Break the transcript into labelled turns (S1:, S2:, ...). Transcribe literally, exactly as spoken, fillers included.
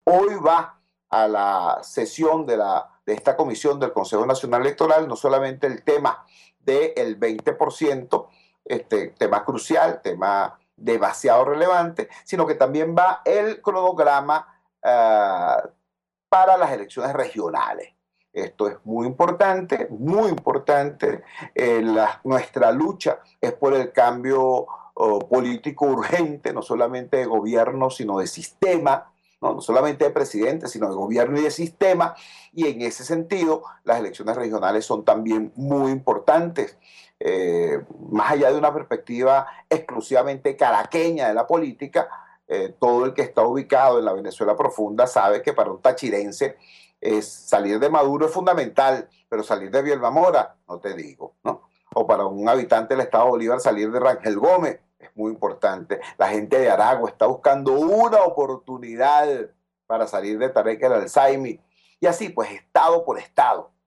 S1: hoy va a la sesión de, la, de esta comisión del Consejo Nacional Electoral, no solamente el tema del veinte por ciento, este, tema crucial, tema demasiado relevante, sino que también va el cronograma uh, para las elecciones regionales. Esto es muy importante, muy importante. Eh, la, nuestra lucha es por el cambio oh, político urgente, no solamente de gobierno, sino de sistema, ¿no? No solamente de presidente, sino de gobierno y de sistema. Y en ese sentido, las elecciones regionales son también muy importantes. Eh, más allá de una perspectiva exclusivamente caraqueña de la política, eh, todo el que está ubicado en la Venezuela profunda sabe que para un tachirense es salir de Maduro es fundamental, pero salir de Bielba Mora, no te digo, ¿no? O para un habitante del Estado Bolívar salir de Rangel Gómez es muy importante. La gente de Aragua está buscando una oportunidad para salir de Tarek el Alzaimi. Y así, pues, estado por estado.